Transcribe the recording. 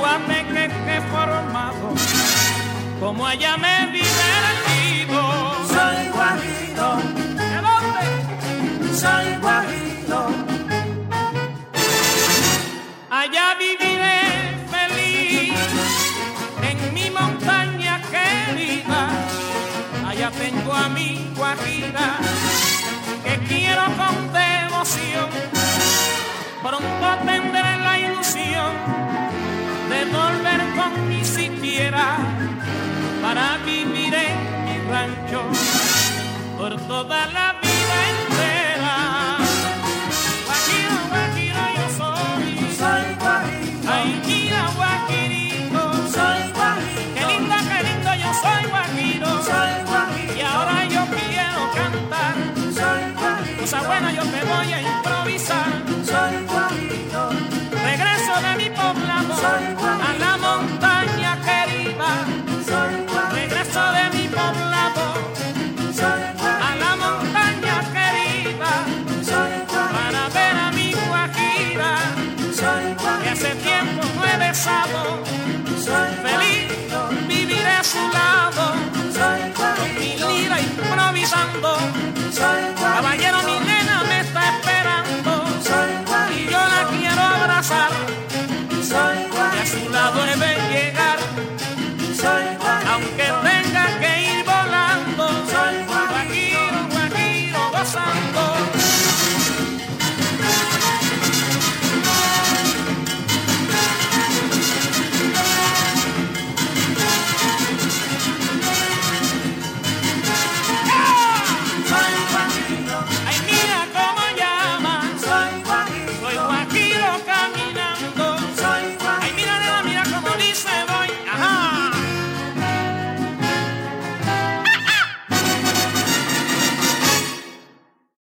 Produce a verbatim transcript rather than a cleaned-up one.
guateque que he formado, como allá me he divertido. Soy guajiro. ¿De dónde? Soy guajiro. Allá viviré feliz, en mi montaña querida. Allá tengo a mi guajira, que quiero con devoción. Pronto tendré la ilusión de volver con mi siquiera para vivir en mi rancho por toda la